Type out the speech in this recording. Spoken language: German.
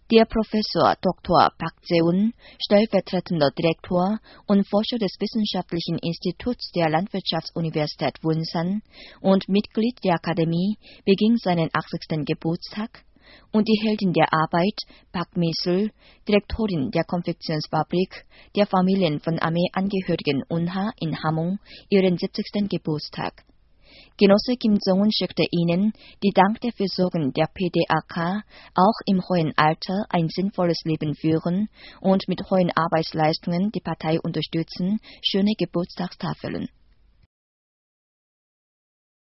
Der Professor Dr. Park Jae-un, stellvertretender Direktor und Forscher des Wissenschaftlichen Instituts der Landwirtschaftsuniversität Wonsan und Mitglied der Akademie, beging seinen 80. Geburtstag, und die Heldin der Arbeit, Park Mi-sul, Direktorin der Konfektionsfabrik der Familien von Armeeangehörigen Unha in Hamhung, ihren 70. Geburtstag. Genosse Kim Jong-un schickte ihnen, die dank der Versorgung der PDAK auch im hohen Alter ein sinnvolles Leben führen und mit hohen Arbeitsleistungen die Partei unterstützen, schöne Geburtstagstafeln.